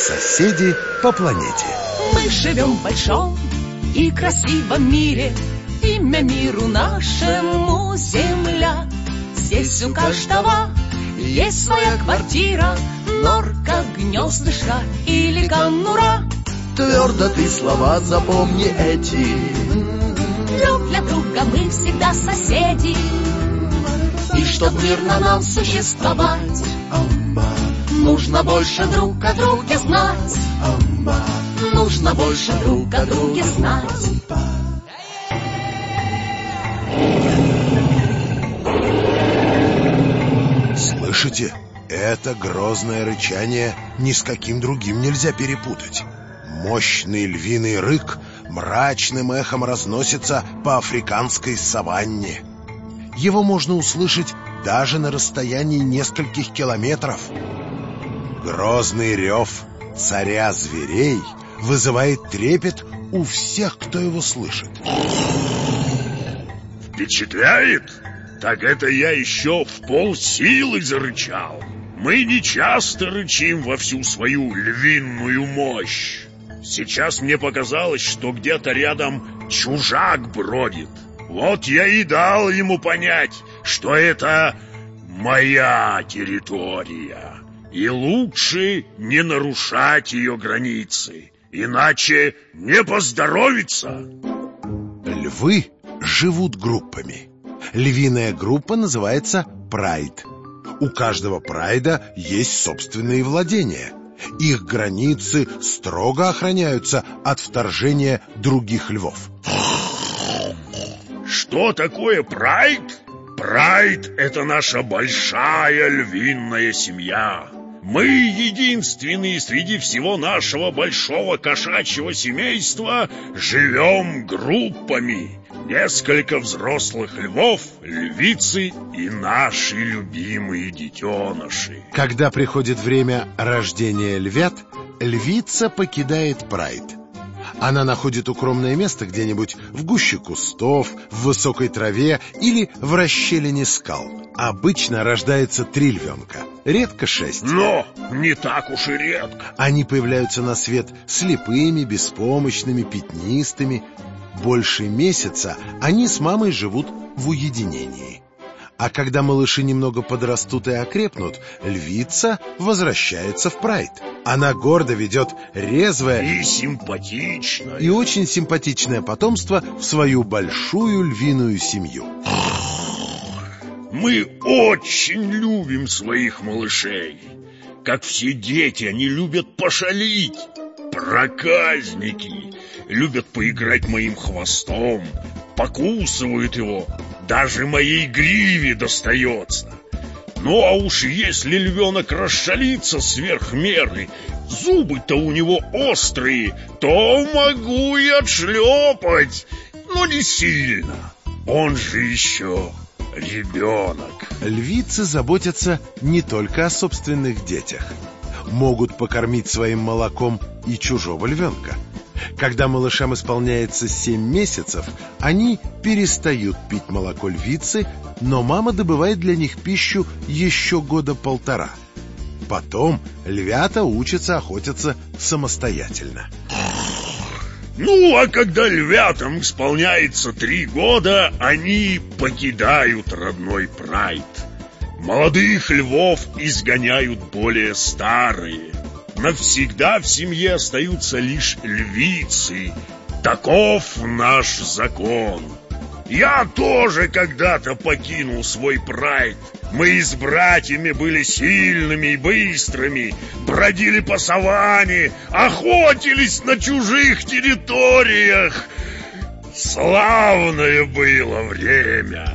Соседи по планете. Мы живем в большом и красивом мире. Имя миру нашему Земля. Здесь у каждого есть своя квартира, норка, гнездышко или конура. Твердо ты слова запомни эти. Друг для друга мы всегда соседи. И чтоб мирно нам существовать, нужно больше друг о друге знать. Нужно больше друг о друге знать. Слышите? Это грозное рычание ни с каким другим нельзя перепутать. Мощный львиный рык мрачным эхом разносится по африканской саванне. Его можно услышать даже на расстоянии нескольких километров. Грозный рев царя зверей вызывает трепет у всех, кто его слышит. Впечатляет? Так это я еще в полсилы зарычал. Мы не часто рычим во всю свою львиную мощь. Сейчас мне показалось, что где-то рядом чужак бродит. Вот я и дал ему понять, что это моя территория, и лучше не нарушать ее границы, иначе не поздоровится. Львы живут группами. Львиная группа называется прайд. У каждого прайда есть собственные владения. Их границы строго охраняются от вторжения других львов. Что такое прайд? Прайд — это наша большая львиная семья. Мы единственные среди всего нашего большого кошачьего семейства живем группами. Несколько взрослых львов, львицы и наши любимые детеныши. Когда приходит время рождения львят, львица покидает прайд. Она находит укромное место где-нибудь в гуще кустов, в высокой траве или в расщелине скал. Обычно рождается 3 львенка, редко 6. Но не так уж и редко. Они появляются на свет слепыми, беспомощными, пятнистыми. Больше месяца они с мамой живут в уединении. А когда малыши немного подрастут и окрепнут, львица возвращается в прайд. Она гордо ведет резвое и симпатичное, и очень симпатичное потомство в свою большую львиную семью. Мы очень любим своих малышей. Как все дети, они любят пошалить. Проказники. Любят поиграть моим хвостом, покусывают его, даже моей гриве достается. Ну а уж если львенок расшалится сверх меры, зубы-то у него острые, то могу и отшлепать, но не сильно. Он же еще ребенок. Львицы заботятся не только о собственных детях. Могут покормить своим молоком и чужого львенка. Когда малышам исполняется 7 месяцев, они перестают пить молоко львицы, но мама добывает для них пищу еще 1.5 года. Потом львята учатся охотиться самостоятельно. Ну, а когда львятам исполняется 3 года, они покидают родной прайд. Молодых львов изгоняют более старые. Навсегда в семье остаются лишь львицы. Таков наш закон. Я тоже когда-то покинул свой прайд. Мы с братьями были сильными и быстрыми, бродили по саванне, охотились на чужих территориях. Славное было время.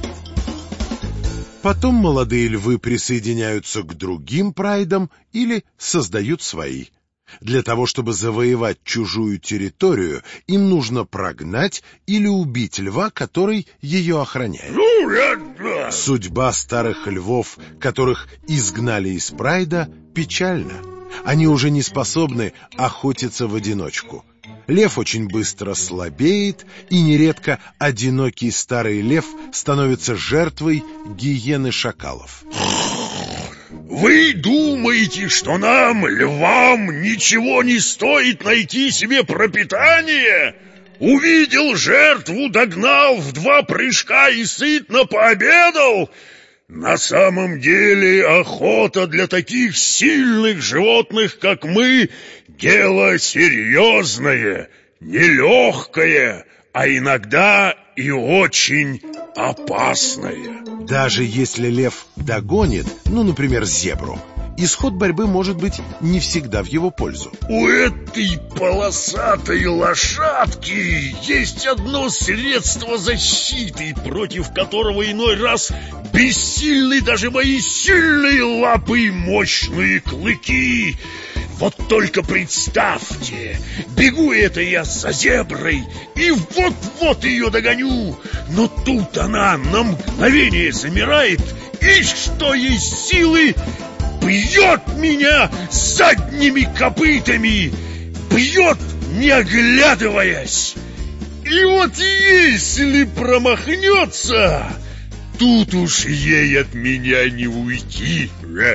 Потом молодые львы присоединяются к другим прайдам или создают свои. Для того, чтобы завоевать чужую территорию, им нужно прогнать или убить льва, который ее охраняет. Судьба старых львов, которых изгнали из прайда, печальна. Они уже не способны охотиться в одиночку. Лев очень быстро слабеет, и нередко одинокий старый лев становится жертвой гиены шакалов. Вы думаете, что нам, львам, ничего не стоит найти себе пропитание? Увидел жертву, догнал в 2 прыжка и сытно пообедал? На самом деле охота для таких сильных животных, как мы, дело серьезное, нелегкое, а иногда и очень опасное. Даже если лев догонит, например, зебру, исход борьбы может быть не всегда в его пользу. У этой полосатой лошадки есть одно средство защиты, против которого иной раз бессильны даже мои сильные лапы и мощные клыки. Вот только представьте, бегу это я за зеброй и вот-вот ее догоню, но тут она на мгновение замирает и, что есть силы, бьет меня задними копытами, бьет, не оглядываясь. И вот если промахнется, тут уж ей от меня не уйти.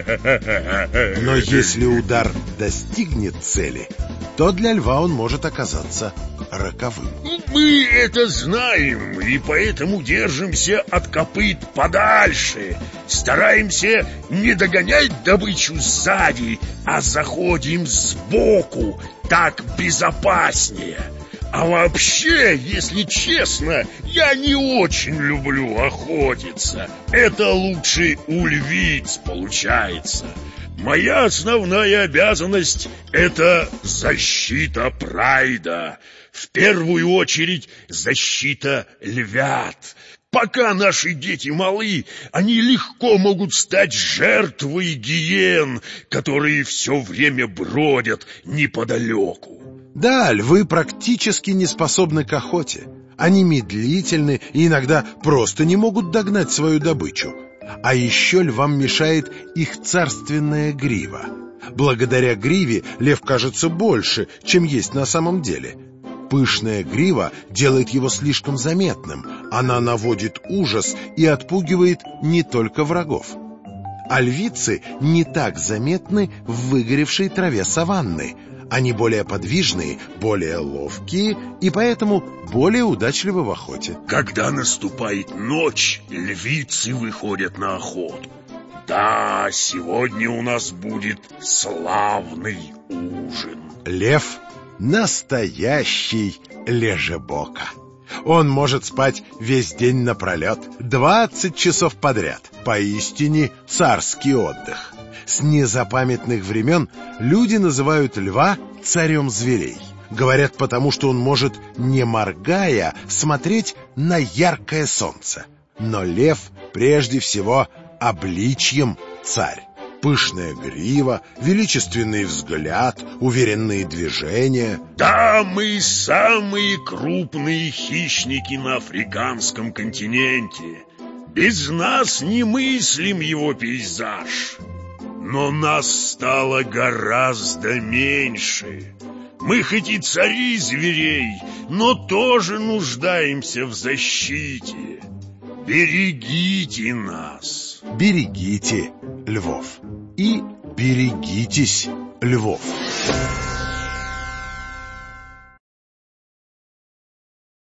Но если удар достигнет цели, то для льва он может оказаться роковым. Мы это знаем, и поэтому держимся от копыт подальше. Стараемся не догонять добычу сзади, а заходим сбоку, так безопаснее. А вообще, если честно, я не очень люблю охотиться. Это лучше у львиц получается. Моя основная обязанность — это защита прайда. В первую очередь защита львят. Пока наши дети малы, они легко могут стать жертвой гиен, которые все время бродят неподалеку. Да, львы практически не способны к охоте. Они медлительны и иногда просто не могут догнать свою добычу. А еще львам мешает их царственная грива. Благодаря гриве лев кажется больше, чем есть на самом деле. Пышная грива делает его слишком заметным. Она наводит ужас и отпугивает не только врагов. А львицы не так заметны в выгоревшей траве саванны. Они более подвижные, более ловкие и поэтому более удачливы в охоте. Когда наступает ночь, львицы выходят на охоту. Да, сегодня у нас будет славный ужин. Лев — настоящий лежебока. Он может спать весь день напролет, 20 часов подряд. Поистине царский отдых. С незапамятных времен люди называют льва царем зверей. Говорят, потому что он может, не моргая, смотреть на яркое солнце. Но лев прежде всего обличьем царь. Пышная грива, величественный взгляд, уверенные движения. Да, мы самые крупные хищники на африканском континенте. Без нас не мыслим его пейзаж. Но нас стало гораздо меньше. Мы хоть и цари зверей, но тоже нуждаемся в защите. Берегите нас. Берегите львов. И берегитесь львов.